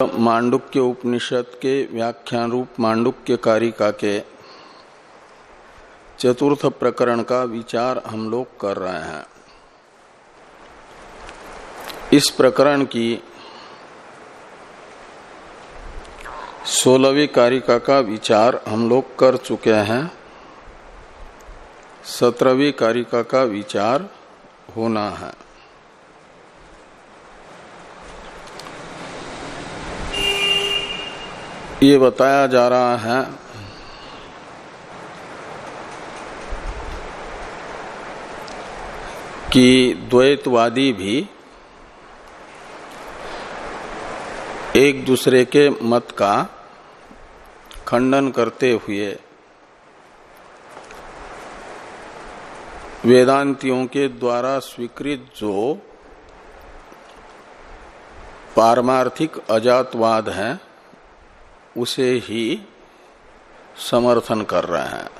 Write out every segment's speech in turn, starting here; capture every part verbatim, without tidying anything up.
मांडुक्य उपनिषद के व्याख्यान रूप मांडुक्य कारिका के चतुर्थ प्रकरण का विचार हम लोग कर रहे हैं। इस प्रकरण की सोलहवीं कारिका का विचार हम लोग कर चुके हैं। सत्रहवीं कारिका का विचार होना है। ये बताया जा रहा है कि द्वैतवादी भी एक दूसरे के मत का खंडन करते हुए वेदांतियों के द्वारा स्वीकृत जो पारमार्थिक अजातवाद है उसे ही समर्थन कर रहे हैं।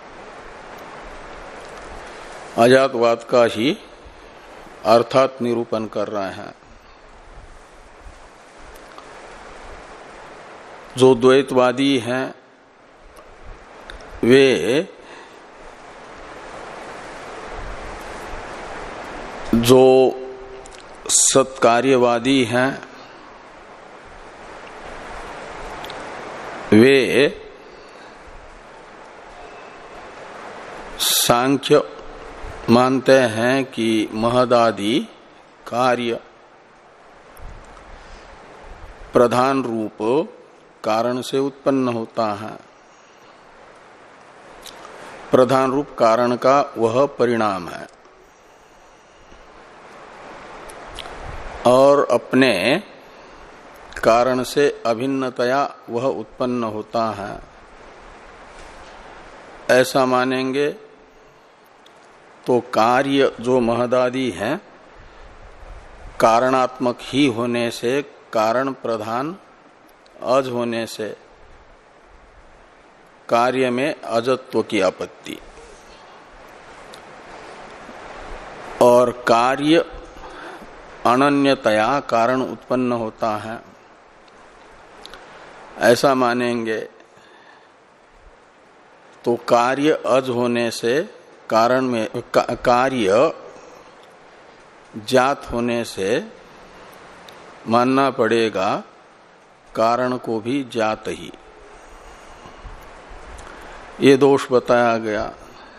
अजातवाद का ही अर्थात निरूपण कर रहे हैं। जो द्वैतवादी हैं वे जो सत्कार्यवादी हैं वे सांख्य मानते हैं कि महदादि कार्य प्रधान रूप कारण से उत्पन्न होता है। प्रधान रूप कारण का वह परिणाम है और अपने कारण से अभिन्नतया वह उत्पन्न होता है, ऐसा मानेंगे तो कार्य जो महदादि है कारणात्मक ही होने से, कारण प्रधान अज होने से कार्य में अजत्व की आपत्ति, और कार्य अनन्यतया कारण उत्पन्न होता है, ऐसा मानेंगे तो कार्य अज होने से कारण में का, कार्य जात होने से मानना पड़ेगा कारण को भी जात ही। ये दोष बताया गया।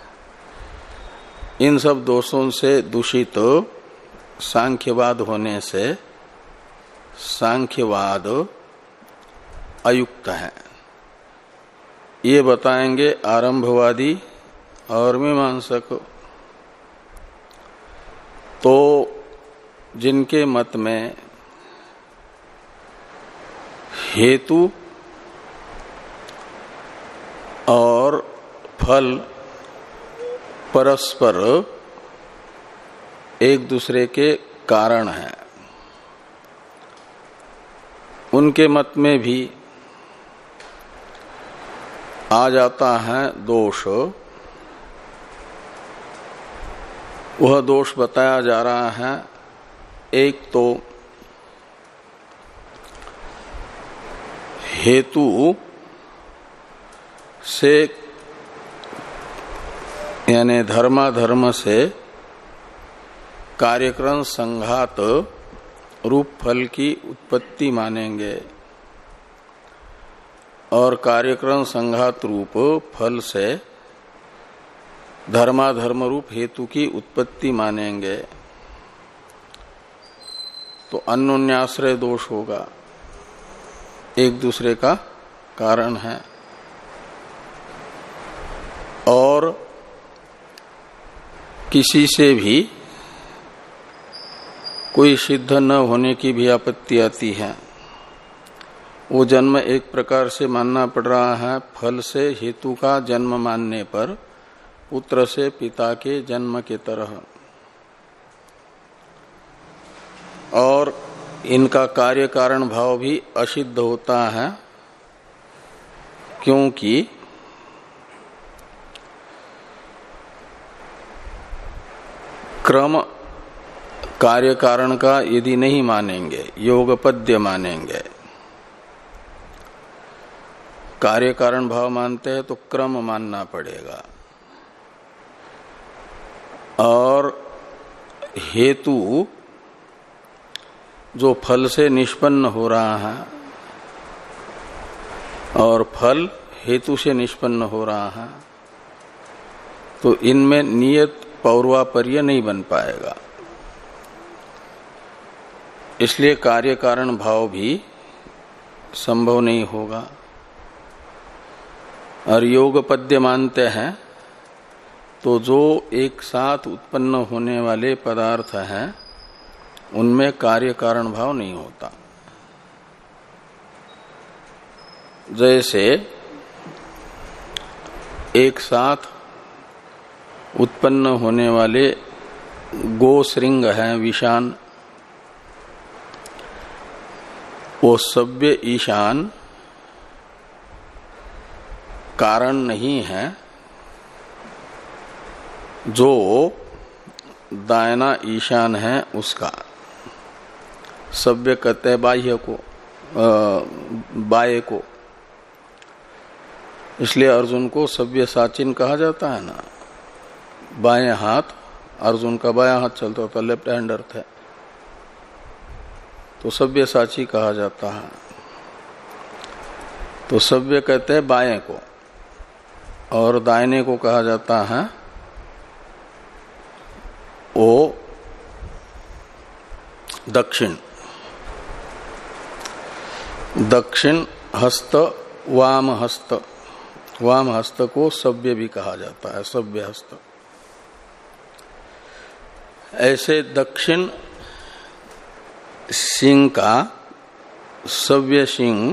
इन सब दोषों से दूषित सांख्यवाद होने से सांख्यवाद अयुक्त है। ये बताएंगे आरंभवादी और मीमांसक। तो जिनके मत में हेतु और फल परस्पर एक दूसरे के कारण हैं, उनके मत में भी आ जाता है दोष। वह दोष बताया जा रहा है। एक तो हेतु से यानी धर्माधर्म से कार्यक्रम संघात रूप फल की उत्पत्ति मानेंगे और कार्यक्रम संघात रूप फल से धर्माधर्म रूप हेतु की उत्पत्ति मानेंगे तो अन्योन्याश्रय दोष होगा, एक दूसरे का कारण है। और किसी से भी कोई सिद्ध न होने की भी आपत्ति आती है। वो जन्म एक प्रकार से मानना पड़ रहा है फल से हेतु का जन्म मानने पर, पुत्र से पिता के जन्म के तरह, और इनका कार्य कारण भाव भी असिद्ध होता है क्योंकि क्रम कार्य कारण का यदि नहीं मानेंगे, योगपद्य मानेंगे कार्य कारण भाव मानते हैं तो क्रम मानना पड़ेगा। और हेतु जो फल से निष्पन्न हो रहा है और फल हेतु से निष्पन्न हो रहा है, तो इनमें नियत पौर्वापर्य नहीं बन पाएगा। इसलिए कार्य कारण भाव भी संभव नहीं होगा। और योग पद्य मानते हैं तो जो एक साथ उत्पन्न होने वाले पदार्थ हैं उनमें कार्य कारण भाव नहीं होता। जैसे एक साथ उत्पन्न होने वाले गोश्रृंग हैं विषान, वो सव्य ईशान कारण नहीं है, जो दायना ईशान है उसका। सव्य कहते हैं बाह्य को, बाह्य को। इसलिए अर्जुन को सव्य साचिन कहा जाता है ना। बाएं हाथ, अर्जुन का बायां हाथ चलता होता, लेफ्ट हैंडर थे, तो सव्य साची कहा जाता है। तो सव्य कहते हैं बाएं को, और दाहिने को कहा जाता है वो दक्षिण। दक्षिण हस्त, वाम हस्त, वाम हस्त को सव्य भी कहा जाता है, सव्य हस्त। ऐसे दक्षिण सिंह का सव्य सिंह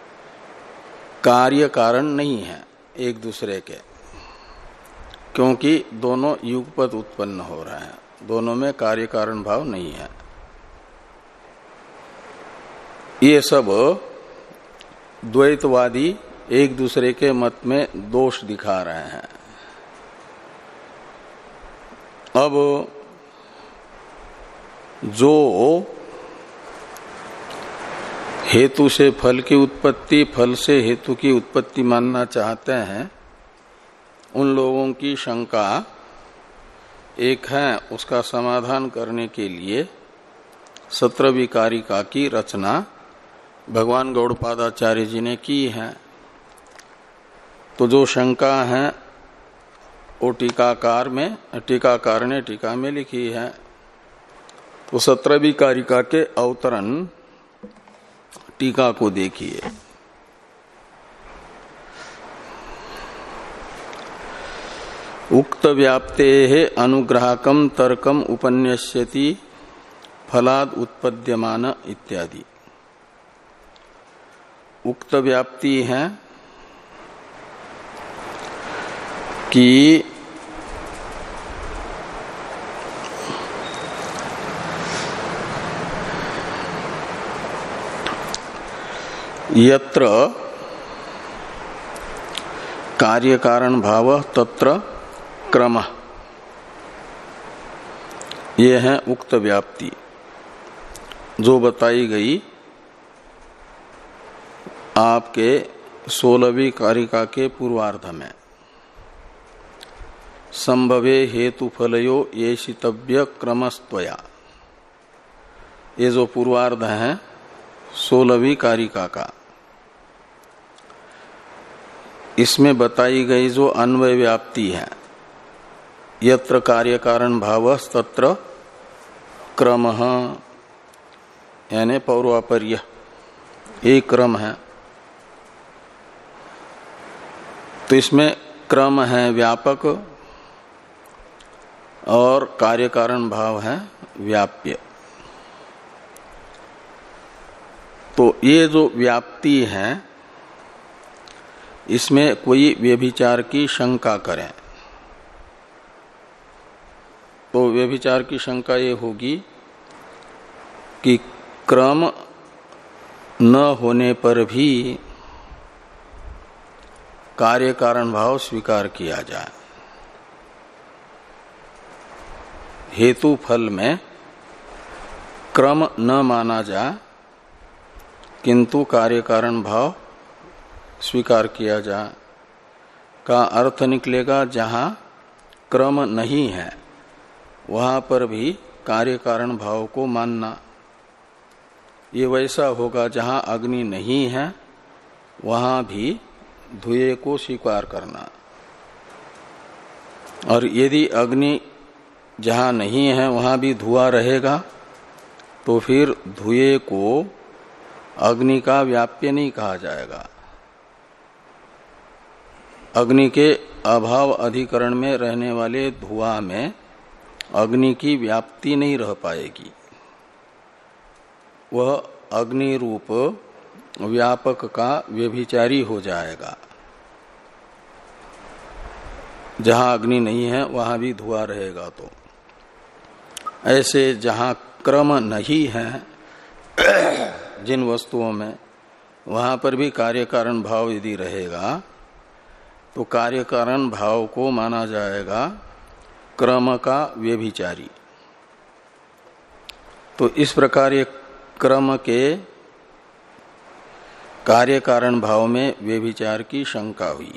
कार्य कारण नहीं है एक दूसरे के, क्योंकि दोनों युगपत उत्पन्न हो रहे हैं, दोनों में कार्य कारण भाव नहीं है। ये सब द्वैतवादी एक दूसरे के मत में दोष दिखा रहे हैं। अब जो हेतु से फल की उत्पत्ति, फल से हेतु की उत्पत्ति मानना चाहते हैं, उन लोगों की शंका एक है। उसका समाधान करने के लिए सत्रहवीं कारिका की रचना भगवान गौड़पादाचार्य जी ने की है। तो जो शंका है वो टीकाकार में, टीकाकार ने टीका में लिखी है। तो सत्रहवीं कारिका के अवतरण टीका को देखिए। उक्त व्याप्ते अनुग्राहकम तर्कम उपन्यस्यति फलाद उत्पद्यमान इत्यादि। उक्त व्याप्ति है कि यत्र कार्य कारण भाव तत्र क्रम, ये है उक्त व्याप्ति जो बताई गई आपके सोलहवीं कारिका के पूर्वार्ध में। संभवे हेतु फलयो ये शितव्य क्रमस्त्वया, ये जो पूर्वार्ध है सोलहवीं कारिका का, इसमें बताई गई जो अन्वय व्याप्ति है, यत्र कार्य कारण भाव तत्र क्रम, यानी पौर्वापर्य, एक क्रम है। तो इसमें क्रम है व्यापक और कार्य कारण भाव है व्याप्य। तो ये जो व्याप्ति है इसमें कोई व्यभिचार की शंका करें तो व्यभिचार की शंका ये होगी कि क्रम न होने पर भी कार्य कारण भाव स्वीकार किया जाए। हेतु फल में क्रम न माना जाए किंतु कार्य कारण भाव स्वीकार किया जाए, का अर्थ निकलेगा जहां क्रम नहीं है वहां पर भी कार्य कारण भाव को मानना। ये वैसा होगा जहां अग्नि नहीं है वहां भी धुएं को स्वीकार करना, और यदि अग्नि जहां नहीं है वहां भी धुआं रहेगा तो फिर धुएं को अग्नि का व्याप्य नहीं कहा जाएगा। अग्नि के अभाव अधिकरण में रहने वाले धुआं में अग्नि की व्याप्ति नहीं रह पाएगी, वह अग्नि रूप व्यापक का व्यभिचारी हो जाएगा। जहां अग्नि नहीं है वहां भी धुआं रहेगा। तो ऐसे जहां क्रम नहीं है जिन वस्तुओं में, वहां पर भी कार्य कारण भाव यदि रहेगा तो कार्य कारण भाव को माना जाएगा क्रम का व्यभिचारी। तो इस प्रकार ये क्रम के कार्य कारण भाव में व्यभिचार की शंका हुई।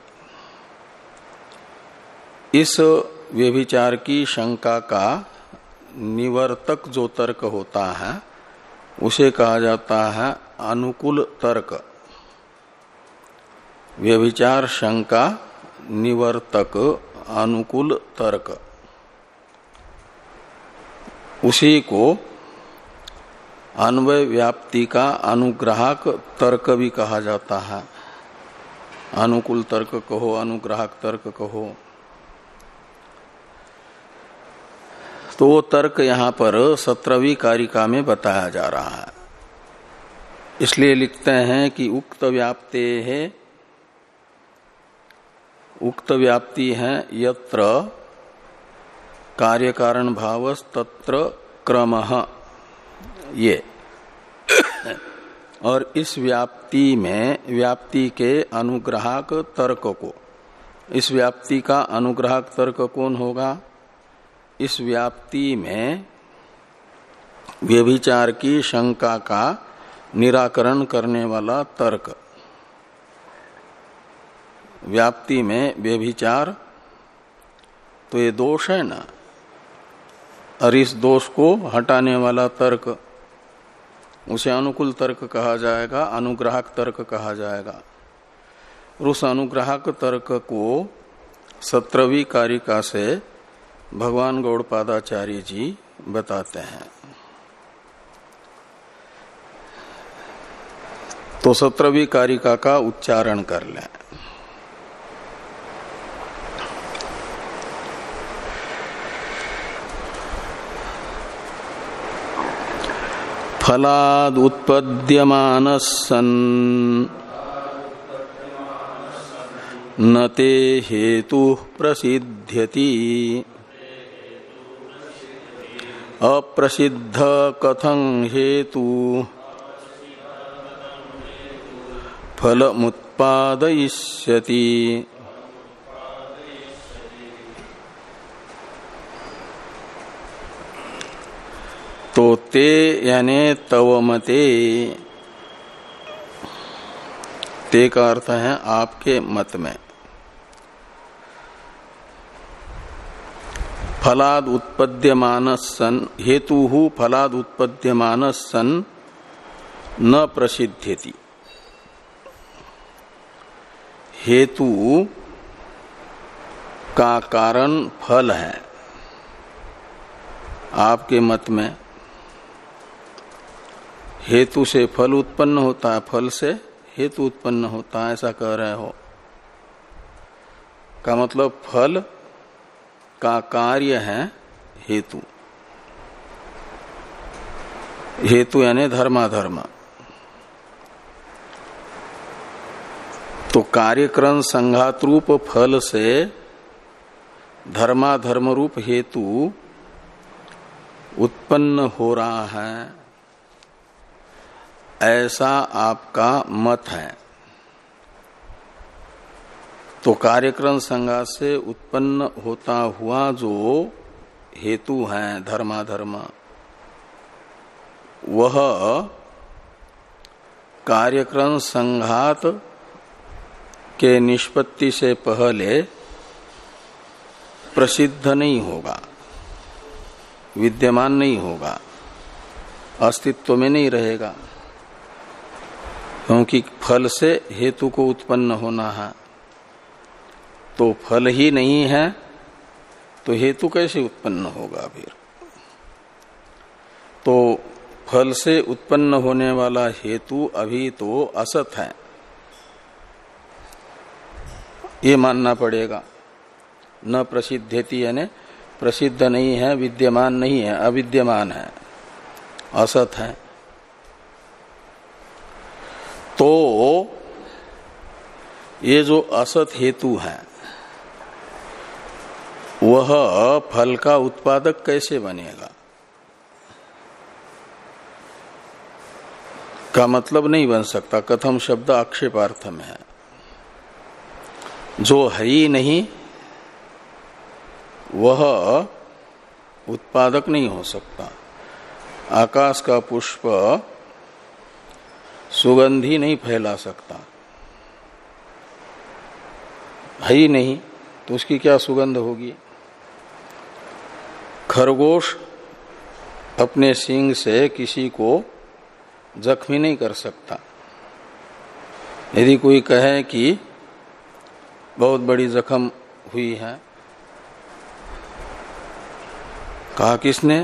इस व्यभिचार की शंका का निवर्तक जो तर्क होता है उसे कहा जाता है अनुकूल तर्क। व्यभिचार शंका निवर्तक अनुकूल तर्क, उसी को अन्वय व्याप्ति का अनुग्राहक तर्क भी कहा जाता है। अनुकूल तर्क कहो, अनुग्राहक तर्क कहो। तो वो तर्क यहां पर सत्रहवीं कारिका में बताया जा रहा है। इसलिए लिखते हैं कि उक्त व्याप्ते है, उक्त व्याप्ति है यत्र कार्य कारण भाव तत्र क्रमः, ये और इस व्याप्ति में व्याप्ति के अनुग्राहक तर्क को, इस व्याप्ति का अनुग्राहक तर्क कौन होगा? इस व्याप्ति में व्यभिचार की शंका का निराकरण करने वाला तर्क। व्याप्ति में व्यभिचार तो ये दोष है ना, और इस दोष को हटाने वाला तर्क उसे अनुकूल तर्क कहा जाएगा, अनुग्राहक तर्क कहा जाएगा। और उस अनुग्राहक तर्क को सत्रहवीं कारिका से भगवान गौड़पादाचार्य जी बताते हैं। तो सत्रहवीं कारिका का उच्चारण कर लें। फलाद उत्पद्यमान सन् न ते हेतु प्रसिद्ध्यति अप्रसिद्ध कथं हेतु फलमुत्पादयिष्यति। तो ते यानी तव मते, ते का अर्थ है आपके मत में। फलाद उत्पद्यमान सन, हेतु फलाद उत्पद्यमान सन न प्रसिद्ध्यति। हेतु का कारण फल है आपके मत में। हेतु से फल उत्पन्न होता है, फल से हेतु उत्पन्न होता है, ऐसा कह रहे हो। का मतलब फल का कार्य है हेतु। हेतु यानी धर्माधर्म। तो कार्यक्रम संघात रूप फल से धर्माधर्म रूप हेतु उत्पन्न हो रहा है, ऐसा आपका मत है। तो कार्यक्रम संघात से उत्पन्न होता हुआ जो हेतु है धर्माधर्म, वह कार्यक्रम संघात के निष्पत्ति से पहले प्रसिद्ध नहीं होगा, विद्यमान नहीं होगा, अस्तित्व में नहीं रहेगा, क्योंकि फल से हेतु को उत्पन्न होना है। तो फल ही नहीं है तो हेतु कैसे उत्पन्न होगा फिर? तो फल से उत्पन्न होने वाला हेतु अभी तो असत है, ये मानना पड़ेगा। न प्रसिद्धेति यानी प्रसिद्ध नहीं है, विद्यमान नहीं है, अविद्यमान है, असत है। तो ये जो असत हेतु है वह फल का उत्पादक कैसे बनेगा का मतलब नहीं बन सकता। कथम शब्द आक्षेपार्थ में है। जो है ही नहीं वह उत्पादक नहीं हो सकता। आकाश का पुष्प सुगंधी नहीं फैला सकता, है ही नहीं तो उसकी क्या सुगंध होगी। खरगोश अपने सींग से किसी को जख्मी नहीं कर सकता। यदि कोई कहे कि बहुत बड़ी जख्म हुई है, कहा किसने?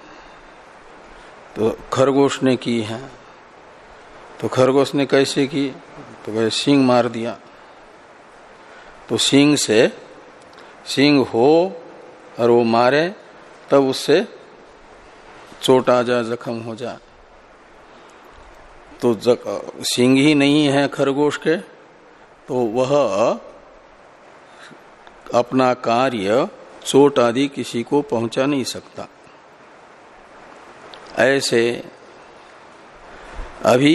तो खरगोश ने की है। तो खरगोश ने कैसे की? तो वह सींग मार दिया। तो सींग से सींग हो और वो मारे तब उससे चोट आ जाए, जख्म हो जाए। तो सींग ही नहीं है खरगोश के, तो वह अपना कार्य चोट आदि किसी को पहुंचा नहीं सकता। ऐसे अभी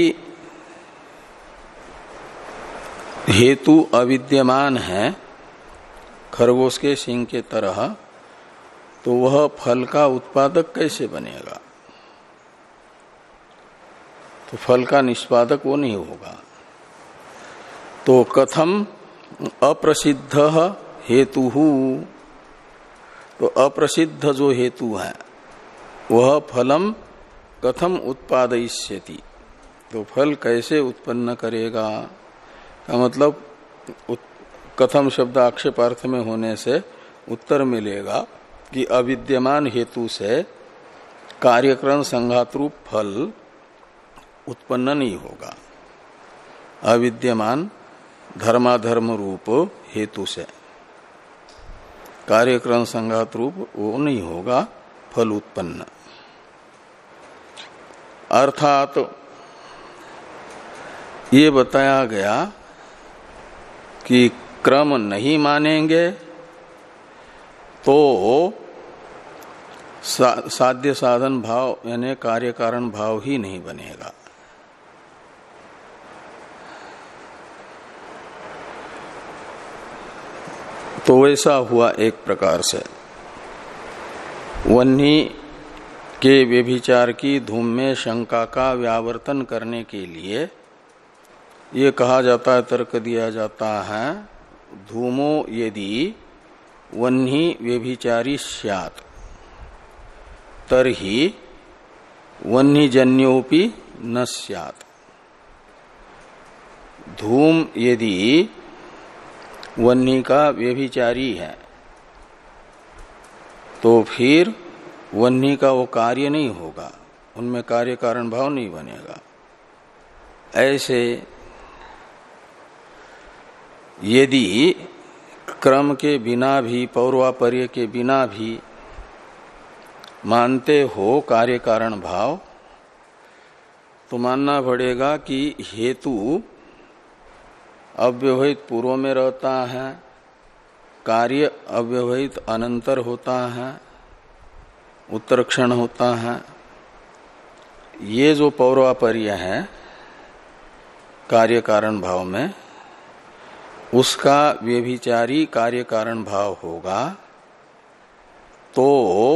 हेतु अविद्यमान है खरगोश के सींग के तरह, तो वह फल का उत्पादक कैसे बनेगा? तो फल का निष्पादक वो नहीं होगा। तो कथम अप्रसिद्ध हेतु, तो अप्रसिद्ध जो हेतु है वह फलम कथम उत्पादयिष्यति, तो फल कैसे उत्पन्न करेगा का मतलब कथम शब्द आक्षेपार्थ में होने से उत्तर मिलेगा कि अविद्यमान हेतु से कार्यक्रम संघात रूप फल उत्पन्न नहीं होगा। अविद्यमान धर्माधर्म रूप हेतु से कार्यक्रम संघात रूप वो नहीं होगा फल उत्पन्न। अर्थात ये बताया गया कि क्रम नहीं मानेंगे तो सा, साध्य साधन भाव यानी कार्य कारण भाव ही नहीं बनेगा। तो वैसा हुआ एक प्रकार से वन्नी के व्यभिचार की धूम में शंका का व्यावर्तन करने के लिए ये कहा जाता है, तर्क दिया जाता है, धूमो यदि वन्ही व्यभिचारी स्यात् तरहि वन्हीजन्योपि न स्यात्। धूम यदि वन्ही का व्यभिचारी है तो फिर वन्ही का वो कार्य नहीं होगा, उनमें कार्य कारण भाव नहीं बनेगा। ऐसे यदि क्रम के बिना भी, पौर्वापर्य के बिना भी मानते हो कार्य कारण भाव, तो मानना पड़ेगा कि हेतु अव्यवहित पूर्व में रहता है, कार्य अव्यवहित अनंतर होता है, उत्तर क्षण होता है। ये जो पौर्वापर्य है कार्य कारण भाव में, उसका व्यभिचारी कार्य कारण भाव होगा तो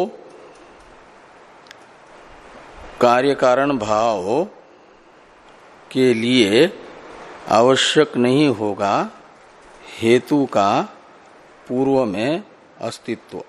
कार्य कारण भाव के लिए आवश्यक नहीं होगा हेतु का पूर्व में अस्तित्व।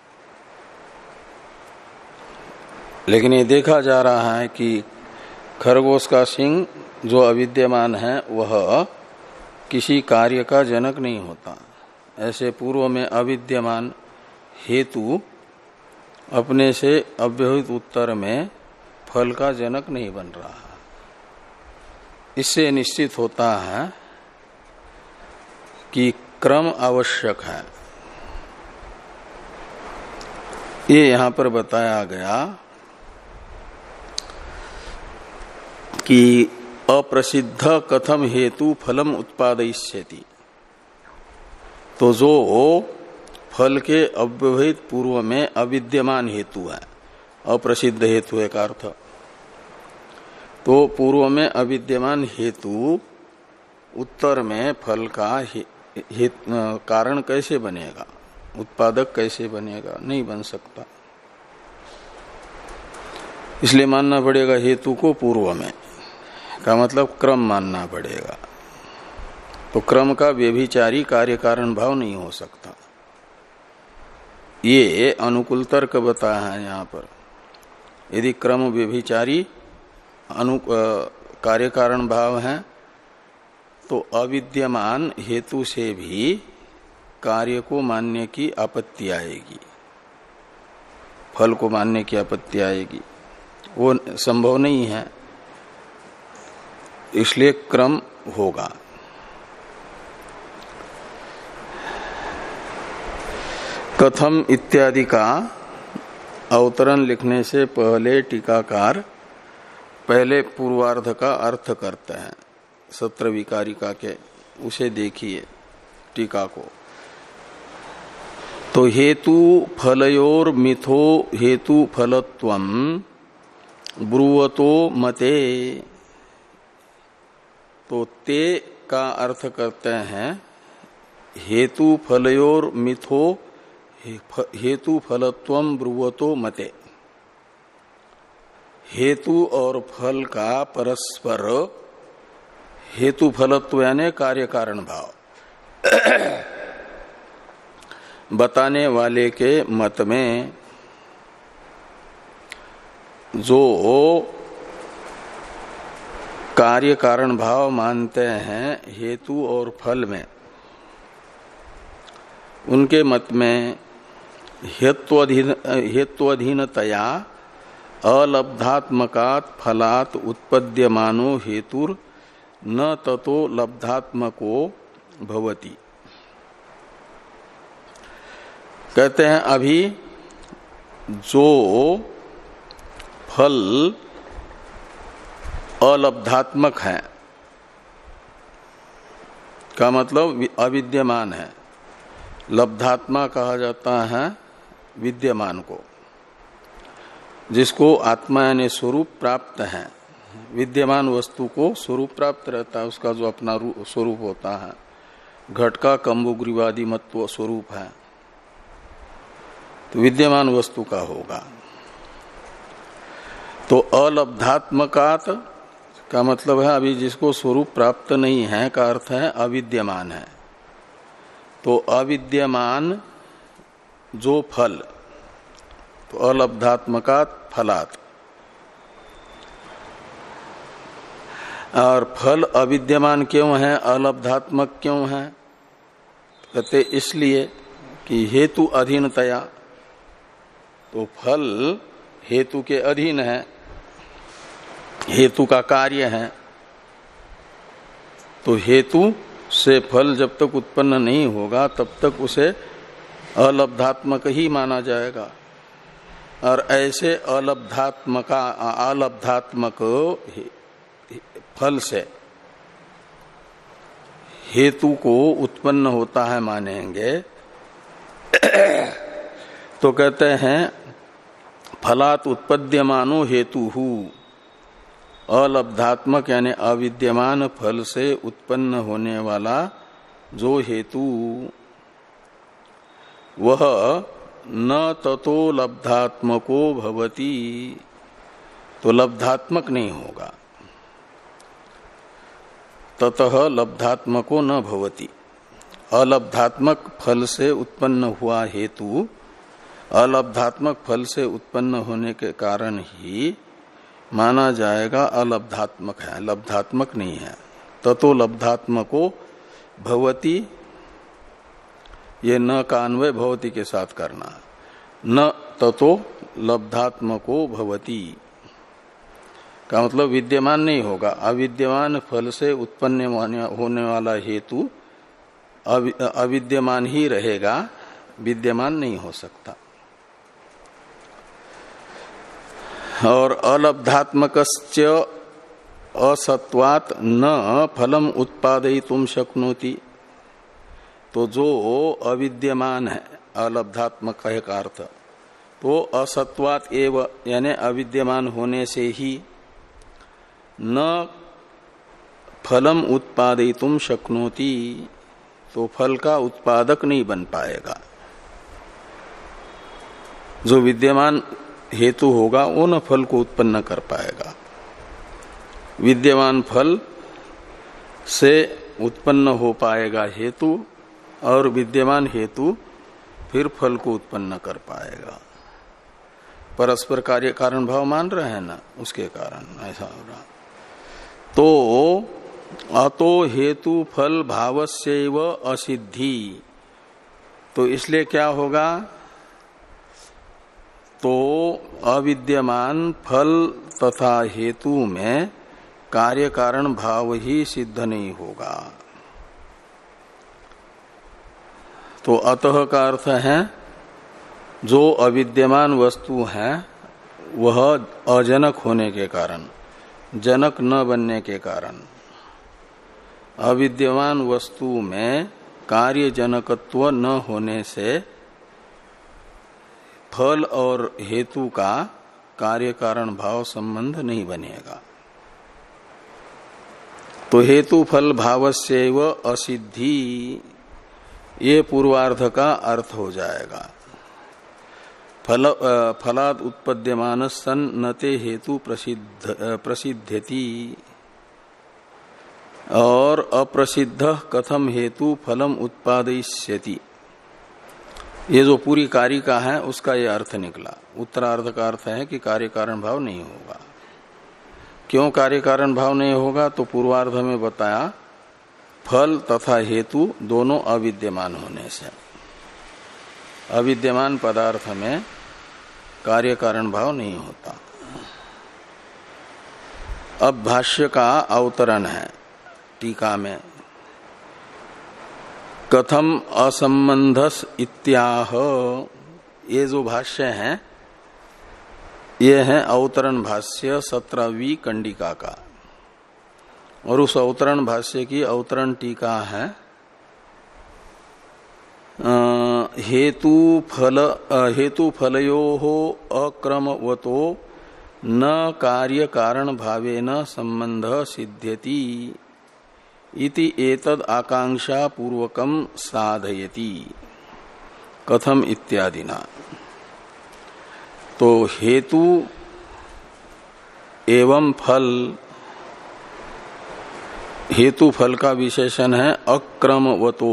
लेकिन ये देखा जा रहा है कि खरगोश का सिंह जो अविद्यमान है वह किसी कार्य का जनक नहीं होता। ऐसे पूर्व में अविद्यमान हेतु अपने से अव्यवहित उत्तर में फल का जनक नहीं बन रहा। इससे निश्चित होता है कि क्रम आवश्यक है। ये यहां पर बताया गया कि अप्रसिद्ध कथम हेतु फलम उत्पादयिष्यति। तो जो फल के अव्यवहित पूर्व में अविद्यमान हेतु है, अप्रसिद्ध हेतु एक अर्थ, तो पूर्व में अविद्यमान हेतु उत्तर में फल का हे, हे, कारण कैसे बनेगा, उत्पादक कैसे बनेगा, नहीं बन सकता। इसलिए मानना पड़ेगा हेतु को पूर्व में, का मतलब क्रम मानना पड़ेगा। तो क्रम का व्यभिचारी कार्य कारण भाव नहीं हो सकता। ये अनुकूल तर्क बताया है यहाँ पर। यदि क्रम व्यभिचारी अनु कार्य कारण भाव है तो अविद्यमान हेतु से भी कार्य को मानने की आपत्ति आएगी, फल को मानने की आपत्ति आएगी, वो संभव नहीं है। इसलिए क्रम होगा। कथम इत्यादि का अवतरण लिखने से पहले टीकाकार पहले पूर्वार्ध का अर्थ करते हैं सत्र विकारिका के। उसे देखिए टीका को। तो हेतु फलयोर मिथो हेतु फलत्वम ब्रुवतो मते। तो ते का अर्थ करते हैं हेतु फलयोर मिथो हेतु फलत्वम ब्रुवतो मते। हेतु और फल का परस्पर हेतु फलत्व यानी कार्य कारण भाव बताने वाले के मत में जो कार्य कारण भाव मानते हैं हेतु और फल में, उनके मत में हेत्वाधीन हेत्वाधीनतया अलब्धात्मकात् फलात् उत्पद्यमानो हेतुर न ततो लब्धात्मको भवति। कहते हैं अभी जो फल अलब्धात्मक है का मतलब अविद्यमान है। लब्धात्मा कहा जाता है विद्यमान को, जिसको आत्मा यानी स्वरूप प्राप्त है। विद्यमान वस्तु को स्वरूप प्राप्त रहता है, उसका जो अपना स्वरूप होता है। घट का कम्बुग्रीवादी मत्व स्वरूप है, तो विद्यमान वस्तु का होगा। तो अलब्धात्मकात का मतलब है अभी जिसको स्वरूप प्राप्त नहीं है का अर्थ है अविद्यमान है। तो अविद्यमान जो फल, तो अलब्धात्मकात् फलात्, और फल अविद्यमान क्यों है, अलब्धात्मक क्यों है? कहते इसलिए कि हेतु अधीनतया। तो फल हेतु के अधीन है, हेतु का कार्य है। तो हेतु से फल जब तक उत्पन्न नहीं होगा तब तक उसे अलब्धात्मक ही माना जाएगा। और ऐसे अलब्धात्मका अलब्धात्मक फल से हेतु को उत्पन्न होता है मानेंगे तो कहते हैं फलात् उत्पद्यमानो हेतुहु। अलब्धात्मक यानी अविद्यमान फल से उत्पन्न होने वाला जो हेतु, वह न ततो लब्धात्मको भवति, तो लब्धात्मक नहीं होगा। ततः लब्धात्मको न भवति, अलब्धात्मक फल से उत्पन्न हुआ हेतु अलब्धात्मक फल से उत्पन्न होने के कारण ही माना जाएगा अलब्धात्मक है, लब्धात्मक नहीं है। ततो लब्धात्मको भवति, ये न का अन्वय भवति के साथ करना, न ततो लब्धात्मको भवति का मतलब विद्यमान नहीं होगा। अविद्यमान फल से उत्पन्न होने वाला हेतु अविद्यमान ही रहेगा, विद्यमान नहीं हो सकता। और अलब्धात्मकस्य असत्वात् न फलम उत्पादयितुम शक्नोति, तो जो अविद्यमान है अलब्धात्मक का अर्थ, तो असत्वात् एव यानी अविद्यमान होने से ही न फलम उत्पादयितुम शक्नोति, तो फल का उत्पादक नहीं बन पाएगा। जो विद्यमान हेतु होगा वो न फल को उत्पन्न कर पाएगा। विद्यमान फल से उत्पन्न हो पाएगा हेतु, और विद्यमान हेतु फिर फल को उत्पन्न कर पाएगा। परस्पर कार्य कारण भाव मान रहे हैं ना, उसके कारण ऐसा हो रहा। तो अतो हेतु फल भावस्यैव असिद्धि, तो इसलिए क्या होगा, तो अविद्यमान फल तथा हेतु में कार्य कारण भाव ही सिद्ध नहीं होगा। तो अतः का अर्थ है जो अविद्यमान वस्तु है वह अजनक होने के कारण, जनक न बनने के कारण, अविद्यमान वस्तु में कार्य जनकत्व न होने से फल और हेतु का कार्य कारण भाव संबंध नहीं बनेगा। तो हेतु फल भावस्यैव असिद्धि, ये पूर्वार्ध का अर्थ हो जाएगा। फल फलाद उत्पद्यमान सन नते हेतु प्रसिद्ध प्रसिद्धति, और अप्रसिद्ध कथम हेतु फलम उत्पादयिष्यति, ये जो पूरी कारिका है उसका ये अर्थ निकला। उत्तरार्ध का अर्थ है कि कार्य कारण भाव नहीं होगा। क्यों कार्य कारण भाव नहीं होगा, तो पूर्वार्ध में बताया फल तथा हेतु दोनों अविद्यमान होने से। अविद्यमान पदार्थ में कार्य कारण भाव नहीं होता। अब भाष्य का अवतरण है टीका में, कथम असंबंधस इत्याह, ये जो भाष्य है ये है अवतरण भाष्य सत्रहवीं कंडिका का, और उस अवतरण भाष्य की अवतरण टीका है हेतु फल हेतु फलयोः अक्रमवतो न कार्य कारण भावेन संबंध सिद्ध्यति इति एतद आकांक्षा पूर्वकम साधयति कथम इत्यादिना। तो हेतु एवं फल, हेतु फल का विशेषण है अक्रमवतो,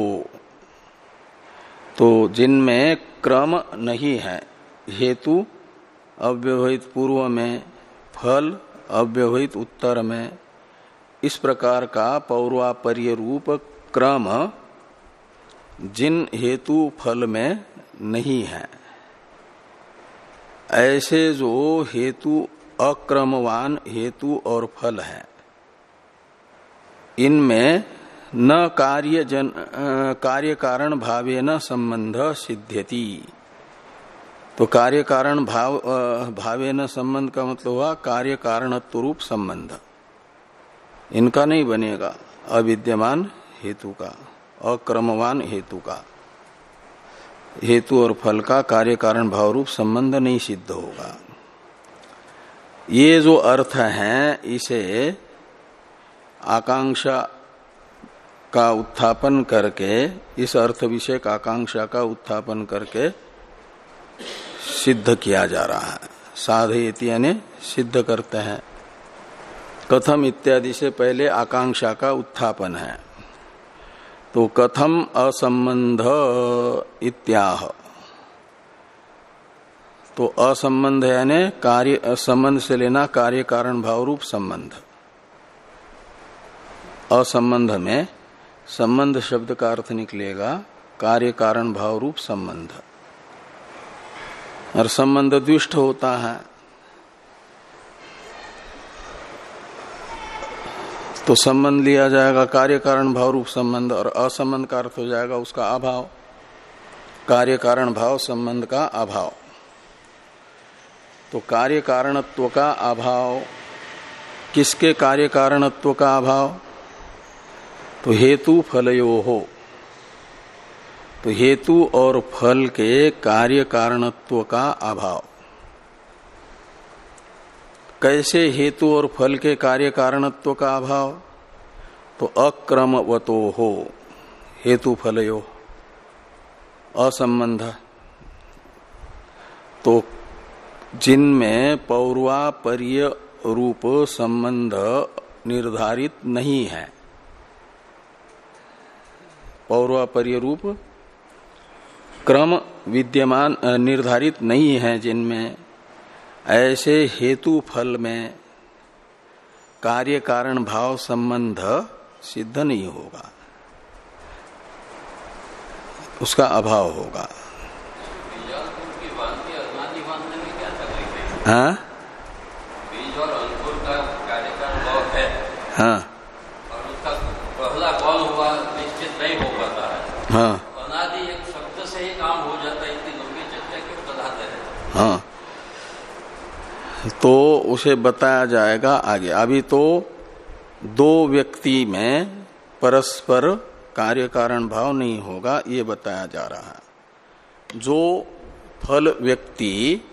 तो जिनमें क्रम नहीं है, हेतु अव्यवहित पूर्व में, फल अव्यवहित उत्तर में, इस प्रकार का पौर्वापर्य रूप क्रम जिन हेतु फल में नहीं है, ऐसे जो हेतु अक्रमवान हेतु और फल है, इनमें न कार्य जन कार्य कारण भावे न संबंध सिद्ध्यति। तो कार्य कारण भाव भावे न संबंध का मतलब हुआ कार्य कारणत्व रूप संबंध, इनका नहीं बनेगा। अविद्यमान हेतु का, अक्रमवान हेतु का, हेतु और फल का कार्य कारण भाव रूप संबंध नहीं सिद्ध होगा। ये जो अर्थ है इसे आकांक्षा का उत्थापन करके, इस अर्थ विषयक आकांक्षा का उत्थापन करके सिद्ध किया जा रहा है। साधयति यानी सिद्ध करते हैं। कथम इत्यादि से पहले आकांक्षा का उत्थापन है। तो कथम असंबंध इत्याह, तो असंबंध यानी कार्य संबंध से लेना कार्य कारण भाव रूप संबंध। असंबंध में संबंध शब्द का अर्थ निकलेगा कार्य कारण भाव रूप संबंध, और संबंध द्विष्ट होता है। तो संबंध लिया जाएगा कार्य कारण भाव रूप संबंध, और असंबंध का अर्थ हो जाएगा उसका अभाव, कार्य कारण भाव संबंध का अभाव। तो कार्य कारणत्व का अभाव, किसके कार्य कारणत्व का अभाव? तो हेतु फलयो हो, तो हेतु और फल के कार्य कारणत्व का अभाव। कैसे हेतु और फल के कार्य कारणत्व का अभाव? तो अक्रमवतो हो हेतु फलयो, असंबंध। तो जिनमें पौर्वापर्य रूप संबंध निर्धारित नहीं है, पौर्वापर्य रूप क्रम विद्यमान निर्धारित नहीं है जिनमें, ऐसे हेतु फल में कार्य कारण भाव संबंध सिद्ध नहीं होगा, उसका अभाव होगा। हाँ बीज और अंकुर का कार्य कारण भाव है, हाँ, और उसका पहला कौन हुआ निश्चित नहीं हो पाता है। हाँ, अनादि एक शब्द से ही काम हो जाता है, इतनी लंबी चर्चा क्यों बताते हैं? हाँ, तो उसे बताया जाएगा आगे। अभी तो दो व्यक्ति में परस्पर कार्य कारण भाव नहीं होगा, ये बताया जा रहा है। जो फल व्यक्ति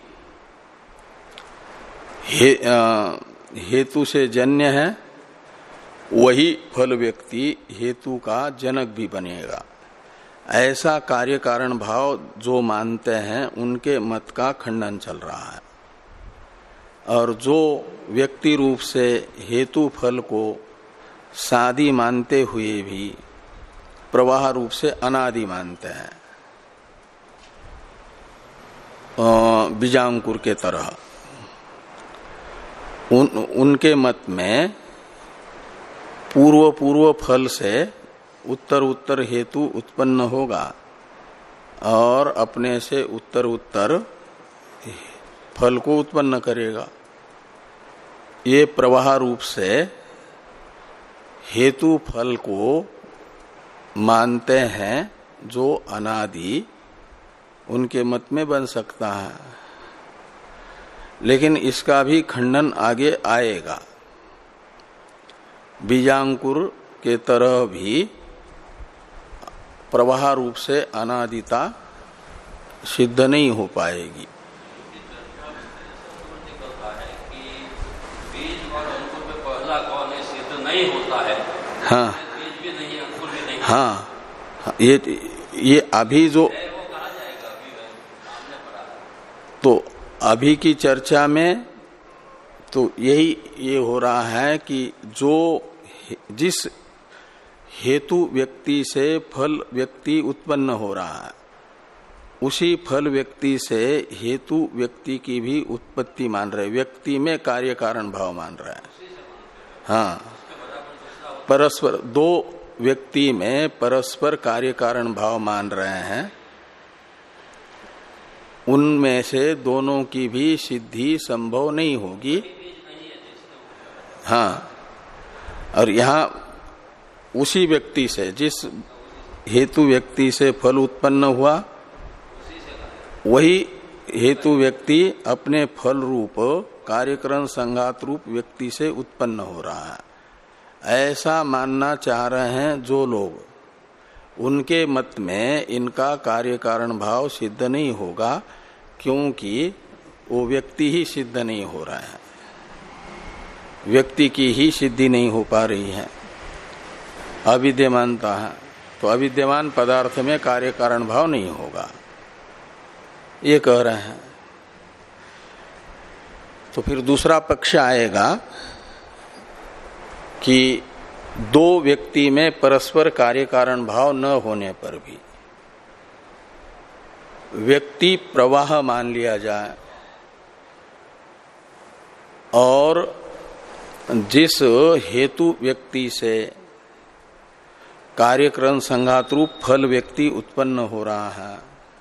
हे, आ, हेतु से जन्य है, वही फल व्यक्ति हेतु का जनक भी बनेगा, ऐसा कार्य कारण भाव जो मानते हैं उनके मत का खंडन चल रहा है। और जो व्यक्ति रूप से हेतु फल को सादि मानते हुए भी प्रवाह रूप से अनादि मानते हैं, बीजांकुर के तरह, उन उनके मत में पूर्व पूर्व फल से उत्तर उत्तर हेतु उत्पन्न होगा और अपने से उत्तर उत्तर फल को उत्पन्न करेगा। ये प्रवाह रूप से हेतु फल को मानते हैं जो अनादि, उनके मत में बन सकता है। लेकिन इसका भी खंडन आगे आएगा। बीजांकुर के तरह भी प्रवाह रूप से अनादिता सिद्ध नहीं हो पाएगी। बीज और अंकुर में पहला कौन है सिद्ध नहीं होता है। हाँ, बीज भी नहीं, अंकुर भी नहीं। हाँ, ये ये अभी जो वो कहा जाएगा अभी सामने पड़ा। तो अभी की चर्चा में तो यही ये हो रहा है कि जो जिस हेतु व्यक्ति से फल व्यक्ति उत्पन्न हो रहा है, उसी फल व्यक्ति से हेतु व्यक्ति की भी उत्पत्ति मान रहे, व्यक्ति में कार्य कारण भाव मान रहा है। हाँ, परस्पर दो व्यक्ति में परस्पर कार्य कारण भाव मान रहे हैं, उनमें से दोनों की भी सिद्धि संभव नहीं होगी। हाँ, और यहाँ उसी व्यक्ति से, जिस हेतु व्यक्ति से फल उत्पन्न हुआ, वही हेतु व्यक्ति अपने फल रूप कार्यकरण संघात रूप व्यक्ति से उत्पन्न हो रहा है। ऐसा मानना चाह रहे हैं जो लोग, उनके मत में इनका कार्य कारण भाव सिद्ध नहीं होगा, क्योंकि वो व्यक्ति ही सिद्ध नहीं हो रहा है, व्यक्ति की ही सिद्धि नहीं हो पा रही है, अविद्यमानता है। तो अविद्यमान पदार्थ में कार्य कारण भाव नहीं होगा, ये कह रहे हैं। तो फिर दूसरा पक्ष आएगा कि दो व्यक्ति में परस्पर कार्य कारण भाव न होने पर भी व्यक्ति प्रवाह मान लिया जाए और जिस हेतु व्यक्ति से कार्यक्रम संघात रूप फल व्यक्ति उत्पन्न हो रहा है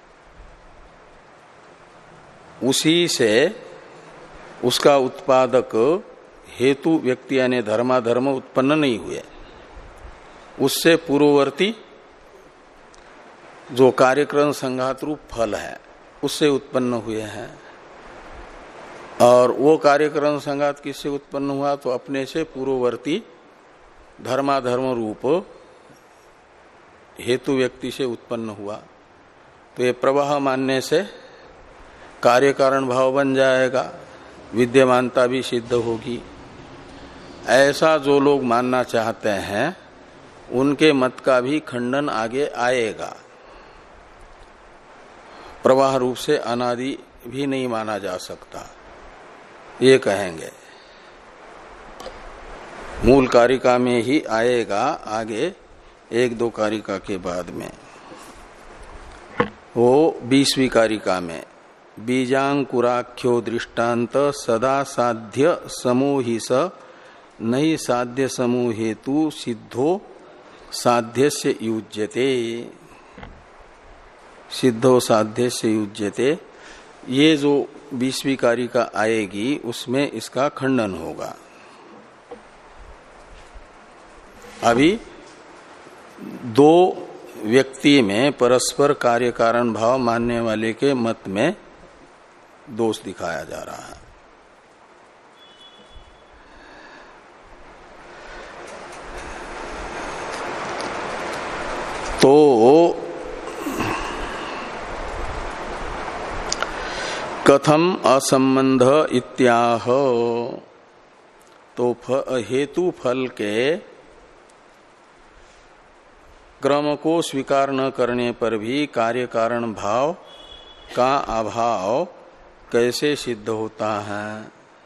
उसी से उसका उत्पादक हेतु व्यक्ति यानी धर्माधर्म उत्पन्न नहीं हुए, उससे पूर्ववर्ती जो कार्यक्रम संघात रूप फल है उससे उत्पन्न हुए हैं। और वो कार्यक्रम संघात किससे उत्पन्न हुआ? तो अपने से पूर्ववर्ती धर्माधर्म रूप हेतु व्यक्ति से उत्पन्न हुआ। तो ये प्रवाह मानने से कार्य कारण भाव बन जाएगा, विद्यमानता भी सिद्ध होगी। ऐसा जो लोग मानना चाहते हैं उनके मत का भी खंडन आगे आएगा। प्रवाह रूप से अनादि भी नहीं माना जा सकता, ये कहेंगे। मूल कारिका में ही आएगा, आगे एक दो कारिका के बाद में। वो बीसवीं कारिका में बीजांकुराख्यो दृष्टांत सदा साध्य समूहि स नहीं साध्य समूह हेतु सिद्धो साध्य से युज्यते, सिद्धो साध्य से युज्यते। ये जो बीसवीं कारिका आएगी उसमें इसका खंडन होगा। अभी दो व्यक्ति में परस्पर कार्य कारण भाव मानने वाले के मत में दोष दिखाया जा रहा है। तो कथम असंबंध इत्याह, तो हेतु फल के क्रम को स्वीकार न करने पर भी कार्य कारण भाव का अभाव कैसे सिद्ध होता है?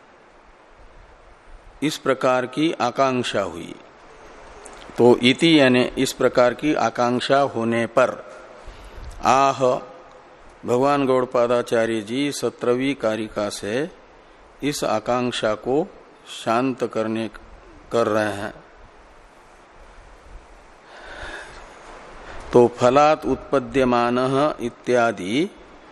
इस प्रकार की आकांक्षा हुई। तो इति यानी इस प्रकार की आकांक्षा होने पर आह भगवान गौड़पादाचार्य जी सत्रहवीं कारिका से इस आकांक्षा को शांत करने कर रहे हैं। तो फलात उत्पद्यमान इत्यादि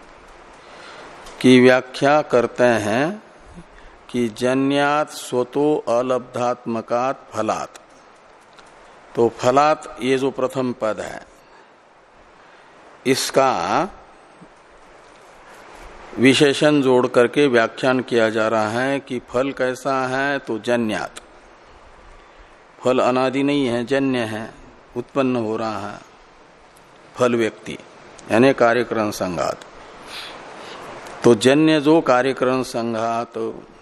की व्याख्या करते हैं कि जन्यात स्वतो अलब्धात्मकात फलात। तो फलात ये जो प्रथम पद है इसका विशेषण जोड़ करके व्याख्यान किया जा रहा है कि फल कैसा है? तो जन्यात, फल अनादि नहीं है, जन्य है, उत्पन्न हो रहा है फल व्यक्ति यानी कार्यक्रम संघात। तो जन्य जो कार्यक्रम संघात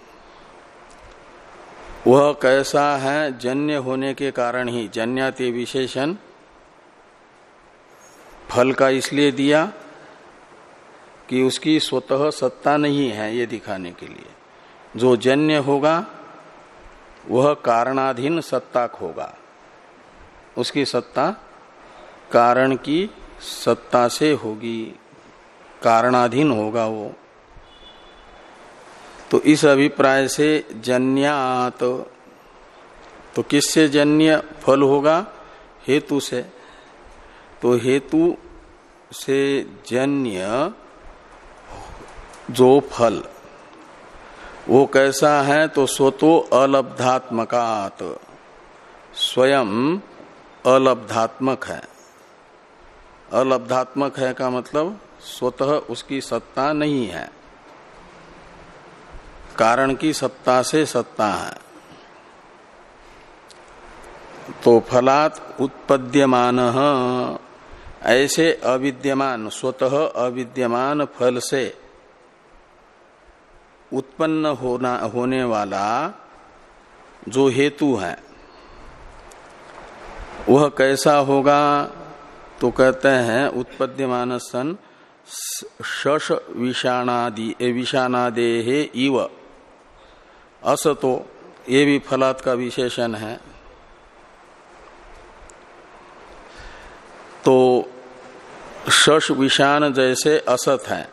वह कैसा है? जन्य होने के कारण ही, जन्यात ये विशेषण फल का इसलिए दिया कि उसकी स्वतः सत्ता नहीं है, ये दिखाने के लिए। जो जन्य होगा वह कारणाधीन सत्ताक होगा, उसकी सत्ता कारण की सत्ता से होगी, कारणाधीन होगा वो। तो इस अभिप्राय से जन्यात, तो किससे जन्य फल होगा? हेतु से। तो हेतु से जन्य जो फल वो कैसा है? तो स्वतो अलब्धात्मकात, स्वयं अलब्धात्मक है। अलब्धात्मक है का मतलब स्वतः उसकी सत्ता नहीं है, कारण की सत्ता से सत्ता है। तो फलात उत्पद्यमान, ऐसे अविद्यमान, स्वतः अविद्यमान फल से उत्पन्न होना होने वाला जो हेतु है वह कैसा होगा? तो कहते हैं उत्पद्यमान सन शश विषाणादि विषाणादेहे इव असतो, ये भी फलात का विशेषण है। तो शश विषान जैसे असत है,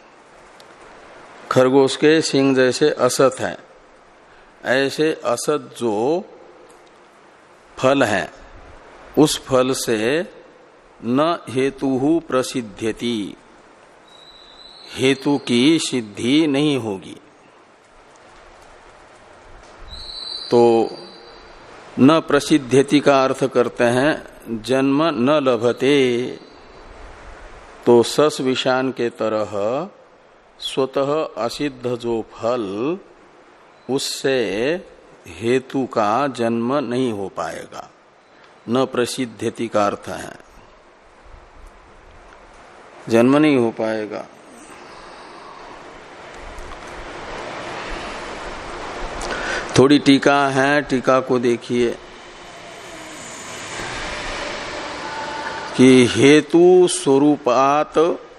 खरगोश के सिंह जैसे असत है, ऐसे असत जो फल है उस फल से न हेतु प्रसिद्ध्यति, हेतु की सिद्धि नहीं होगी। तो न प्रसिद्ध्यति का अर्थ करते हैं जन्म न लभते। तो सस विषान के तरह स्वतः असिद्ध जो फल उससे हेतु का जन्म नहीं हो पाएगा। न प्रसिद्ध्यति का अर्थ है जन्म नहीं हो पाएगा। थोड़ी टीका है, टीका को देखिए कि हेतु स्वरूपात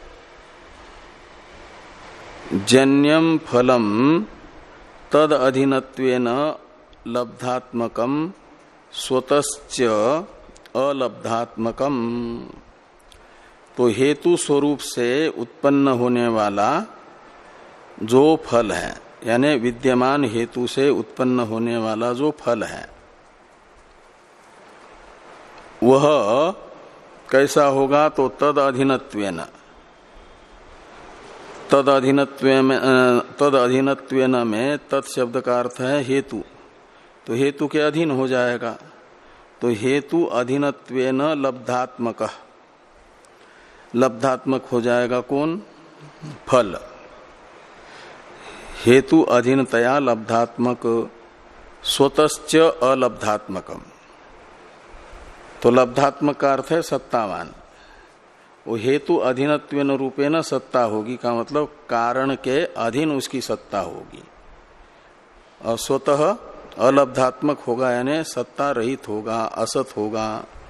जन्यम फलम तद अधीनत्वेन लब्धात्मकम स्वतश्च अलब्धात्मकम। तो हेतु स्वरूप से उत्पन्न होने वाला जो फल है, यानी विद्यमान हेतु से उत्पन्न होने वाला जो फल है, वह कैसा होगा? तो तद अधीनत्वेन, तद अधीनत्वेन में तद अधीनत्वेन में तत् शब्द का अर्थ है हेतु, तो हेतु के अधीन हो जाएगा। तो हेतु अधीनत्वेन लब्धात्मक, लब्धात्मक हो जाएगा कौन? फल। हेतु अधीनतया लब्धात्मक स्वतश्च अलब्धात्मकम। तो लब्धात्मक का अर्थ है सत्तावान। वो हेतु अधीनत्वेन रूपेण सत्ता होगी का मतलब कारण के अधीन उसकी सत्ता होगी, और स्वतः अलब्धात्मक होगा यानी सत्ता रहित होगा, असत होगा।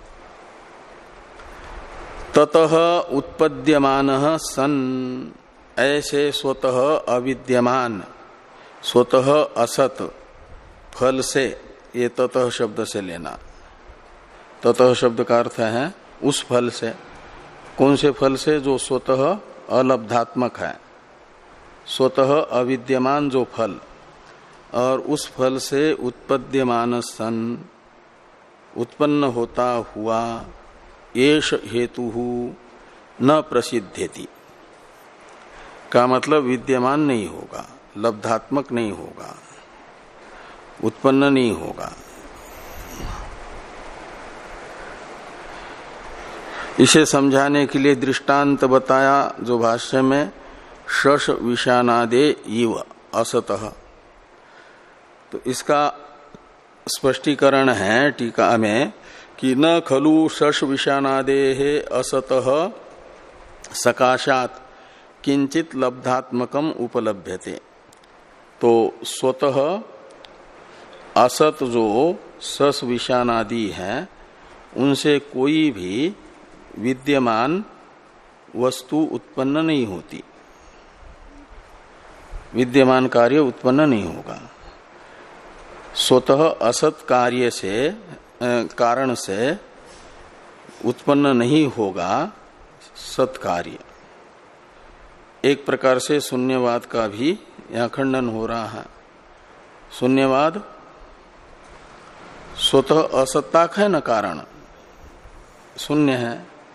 ततः उत्पद्यमानः सन, ऐसे स्वतः अविद्यमान, स्वतः असत फल से, ये ततः शब्द से लेना। ततः शब्द का अर्थ है उस फल से। कौन से फल से? जो स्वतः अलब्धात्मक है, स्वतः अविद्यमान जो फल, और उस फल से उत्पद्यमान सन, उत्पन्न होता हुआ, एष हेतुहु न प्रसिद्ध्यति का मतलब विद्यमान नहीं होगा, लब्धात्मक नहीं होगा, उत्पन्न नहीं होगा। इसे समझाने के लिए दृष्टांत बताया जो भाष्य में शश विषानादे इव असतः। तो इसका स्पष्टीकरण है टीका में कि न खलु शश विषानादे असतः सकाशात किंचित लब्धात्मकम उपलभ्यते। तो स्वतः असत जो सस विषानादि है उनसे कोई भी विद्यमान वस्तु उत्पन्न नहीं होती, विद्यमान कार्य उत्पन्न नहीं होगा। स्वतः असत कार्य से कारण से उत्पन्न नहीं होगा सत्कार्य। एक प्रकार से शून्यवाद का भी यहाँ खंडन हो रहा है। शून्यवाद स्वतः असत्ताक है न, कारण शून्य है,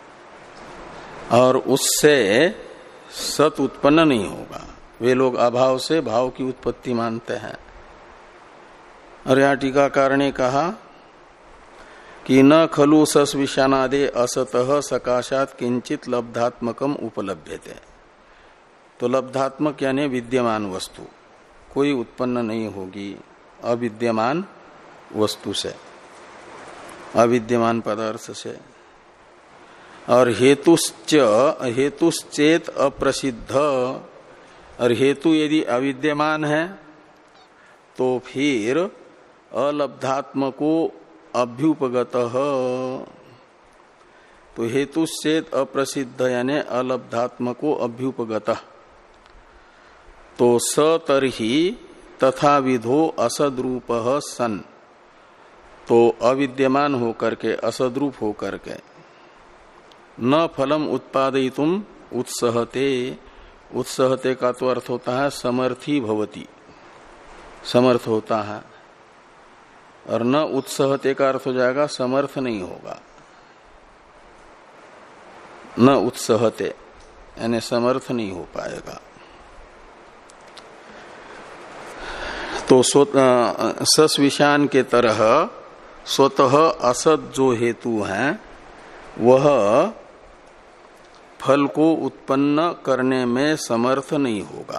और उससे सत उत्पन्न नहीं होगा। वे लोग अभाव से भाव की उत्पत्ति मानते हैं। और यहाँ टीकाकार ने कहा कि न खलु सस विषानादे असतः सकाशात किंचित लब्धात्मकम उपलभ्यते। तो लब्धात्मक यानी विद्यमान वस्तु कोई उत्पन्न नहीं होगी अविद्यमान वस्तु से, अविद्यमान पदार्थ से। और हेतुश्च हेतुश्चेत अप्रसिद्ध, और हेतु यदि अविद्यमान है तो फिर अलब्धात्मको अभ्युपगतः। तो हेतुश्चेत अप्रसिद्ध यानी अलब्धात्मको अभ्युपगतः। तो स तर्हि तथा विधो असद्रूपः सन, तो अविद्यमान होकर के असद्रूप होकर के न फलम उत्पादयितुम उत्सहते। उत्सहते का तो अर्थ होता है समर्थी भवती, समर्थ होता है, और न उत्सहते का अर्थ हो जाएगा समर्थ नहीं होगा। न उत्सहते यानी समर्थ नहीं हो पाएगा। तो सस विषान के तरह स्वतः असत जो हेतु है वह फल को उत्पन्न करने में समर्थ नहीं होगा।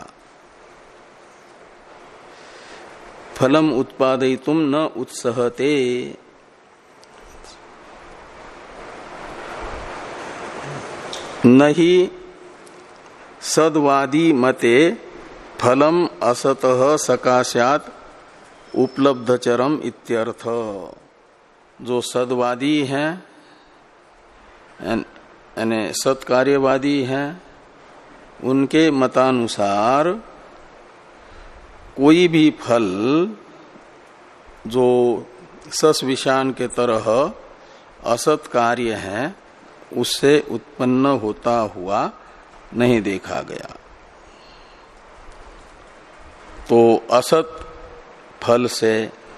फलम उत्पादयितुम न उत्सहते। नहि सद्वादी मते फलम असतः सकाशात उपलब्धचरम इत्यर्थ। जो सद्वादी हैं यानी सत्कार्यवादी हैं, उनके मतानुसार कोई भी फल जो सस विषान के तरह असत कार्य है उससे उत्पन्न होता हुआ नहीं देखा गया। तो असत फल से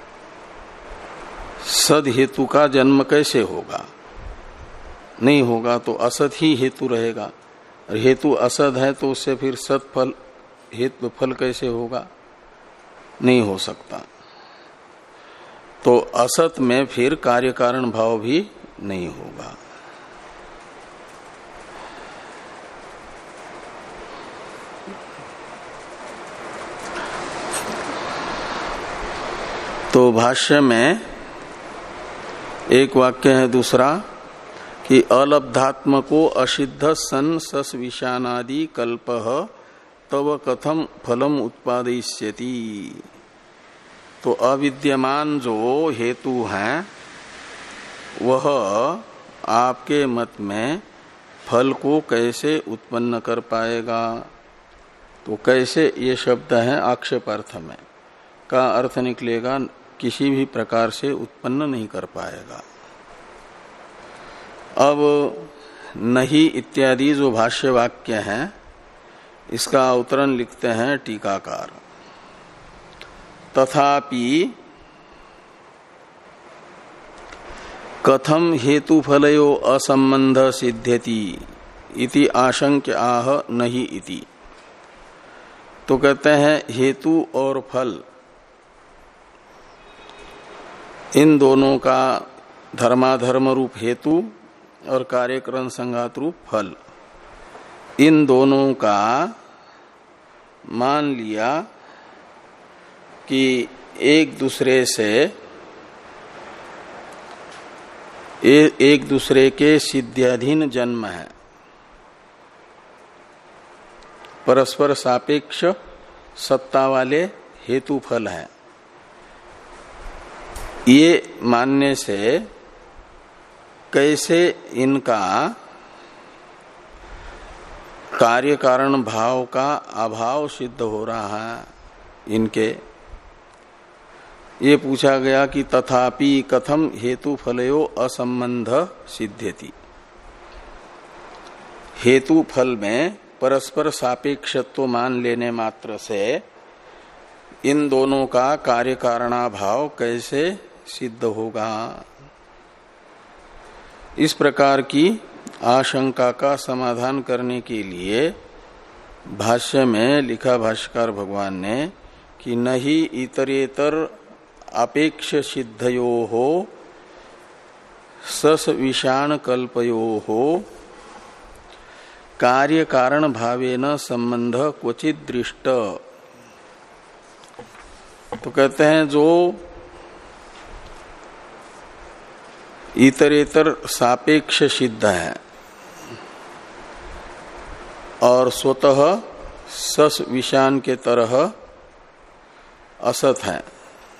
सद हेतु का जन्म कैसे होगा? नहीं होगा। तो असत ही हेतु रहेगा, और हेतु असत है तो उससे फिर सत फल हेतु फल कैसे होगा? नहीं हो सकता। तो असत में फिर कार्य कारण भाव भी नहीं होगा। तो भाष्य में एक वाक्य है दूसरा कि अलब्धात्मको असिद्ध सन सस विषानादि कल्पः तव कथम फलम उत्पादयिष्यति। तो अविद्यमान जो हेतु हैं वह आपके मत में फल को कैसे उत्पन्न कर पाएगा? तो कैसे ये शब्द है आक्षेपार्थ में, का अर्थ निकलेगा किसी भी प्रकार से उत्पन्न नहीं कर पाएगा। अब नहीं इत्यादि जो भाष्य वाक्य हैं इसका अवतरण लिखते हैं टीकाकार। तथापि कथम हेतु फलयो असंबंध सिद्ध्यति इति आशंक्य आह नहीं इति। तो कहते हैं हेतु और फल इन दोनों का धर्माधर्म रूप हेतु और कार्यकरण संघात रूप फल, इन दोनों का मान लिया कि एक दूसरे से ए, एक दूसरे के सिद्ध्याधीन जन्म है, परस्पर सापेक्ष सत्ता वाले हेतु फल है। ये मानने से कैसे इनका कार्य कारण भाव का अभाव सिद्ध हो रहा है इनके, ये पूछा गया कि तथापि कथम हेतु फलयो असंबंध सिद्ध्यति। हेतु फल में परस्पर सापेक्षत्व मान लेने मात्र से इन दोनों का कार्य कारणाभाव कैसे सिद्ध होगा? इस प्रकार की आशंका का समाधान करने के लिए भाष्य में लिखा भाष्यकार भगवान ने कि नहीं इतरेतर अपेक्ष सिद्धयो हो सस विषाण कल्पयो हो कार्य कारण भावेन संबंध क्वचित दृष्ट। तो कहते हैं जो इतरेतर सापेक्ष सिद्ध है और स्वतः सस विषान के तरह असत है,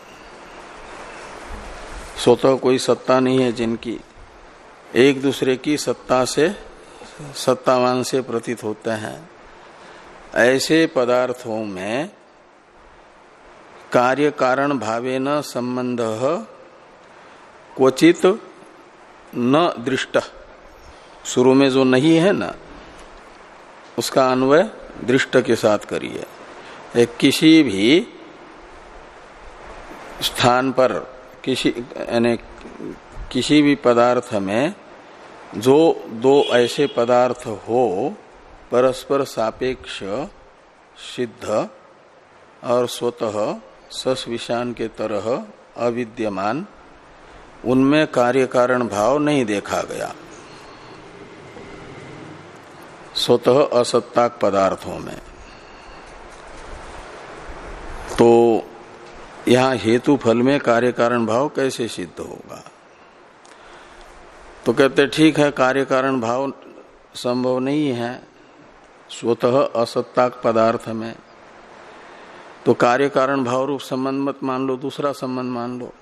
स्वतः कोई सत्ता नहीं है जिनकी, एक दूसरे की सत्ता से सत्तावान से प्रतीत होते हैं, ऐसे पदार्थों में कार्य कारण भावेन संबंध क्वचित न दृष्ट। शुरू में जो नहीं है ना, उसका अन्वय दृष्ट के साथ करिए। एक किसी भी स्थान पर, किसी यानी किसी भी पदार्थ में जो दो ऐसे पदार्थ हो परस्पर सापेक्ष सिद्ध और स्वतः सस विषान के तरह अविद्यमान, उनमें कार्य कारण भाव नहीं देखा गया। स्वतः असत्ताक पदार्थों में तो यहां हेतु फल में कार्य कारण भाव कैसे सिद्ध होगा? तो कहते ठीक है, कार्य कारण भाव संभव नहीं है स्वतः असत्ताक पदार्थ में, तो कार्य कारण भाव रूप संबंध मत मान लो, दूसरा संबंध मान लो।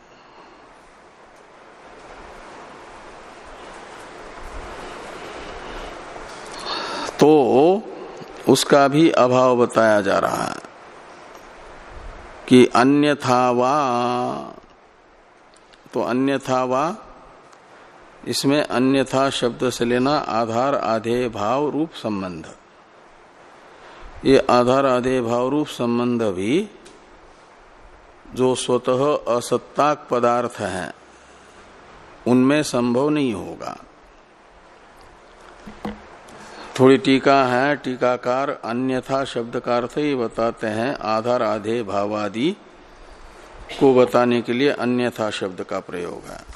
तो उसका भी अभाव बताया जा रहा है कि अन्यथा वा, तो अन्यथा वा इसमें अन्यथा शब्द से लेना आधार आधेय भाव रूप संबंध। ये आधार आधेय भाव रूप संबंध भी जो स्वतः असत्ताक पदार्थ हैं उनमें संभव नहीं होगा। थोड़ी टीका है, टीकाकार अन्यथा शब्द का अर्थ ही बताते हैं, आधार आधेय भावादि को बताने के लिए अन्यथा शब्द का प्रयोग है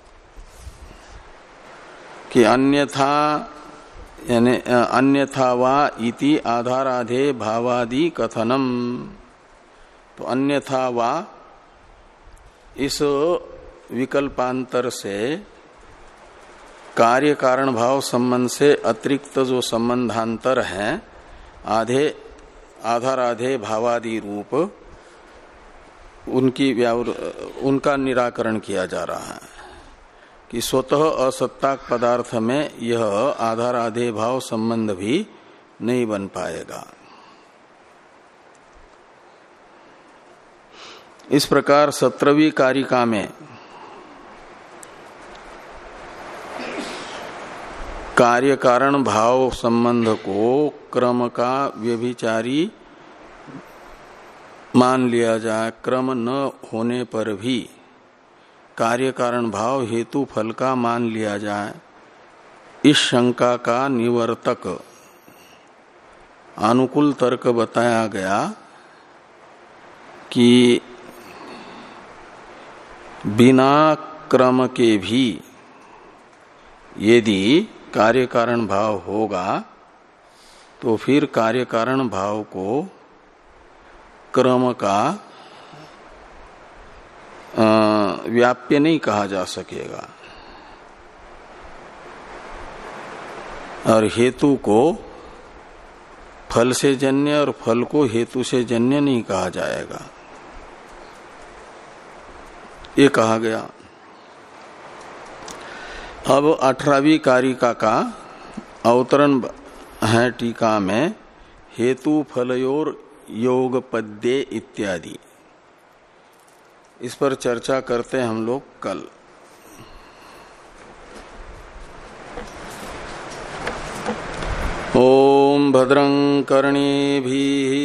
कि अन्यथा यानी अन्यथा वा इति आधार आधेय भावादि कथनम। तो अन्यथा वा इस विकल्पांतर से कार्य कारण भाव संबंध से अतिरिक्त जो संबंधांतर है आधे आधार आधे भावादि रूप, उनकी उनका निराकरण किया जा रहा है कि स्वतः असत्ताक पदार्थ में यह आधार आधे भाव संबंध भी नहीं बन पाएगा। इस प्रकार सत्रहवीं कारिका में कार्य कारण भाव संबंध को क्रम का व्यभिचारी मान लिया जाए, क्रम न होने पर भी कार्य कारण भाव हेतु फल का मान लिया जाए, इस शंका का निवर्तक अनुकूल तर्क बताया गया कि बिना क्रम के भी यदि कार्य कारण भाव होगा तो फिर कार्य कारण भाव को क्रम का व्याप्य नहीं कहा जा सकेगा और हेतु को फल से जन्य और फल को हेतु से जन्य नहीं कहा जाएगा, ये कहा गया। अब अठारहवीं कारिका का अवतरण है टीका में, हेतु फलयोर योग पद्ये इत्यादि। इस पर चर्चा करते हैं हम लोग कल। ओम भद्रं कर्णेभिः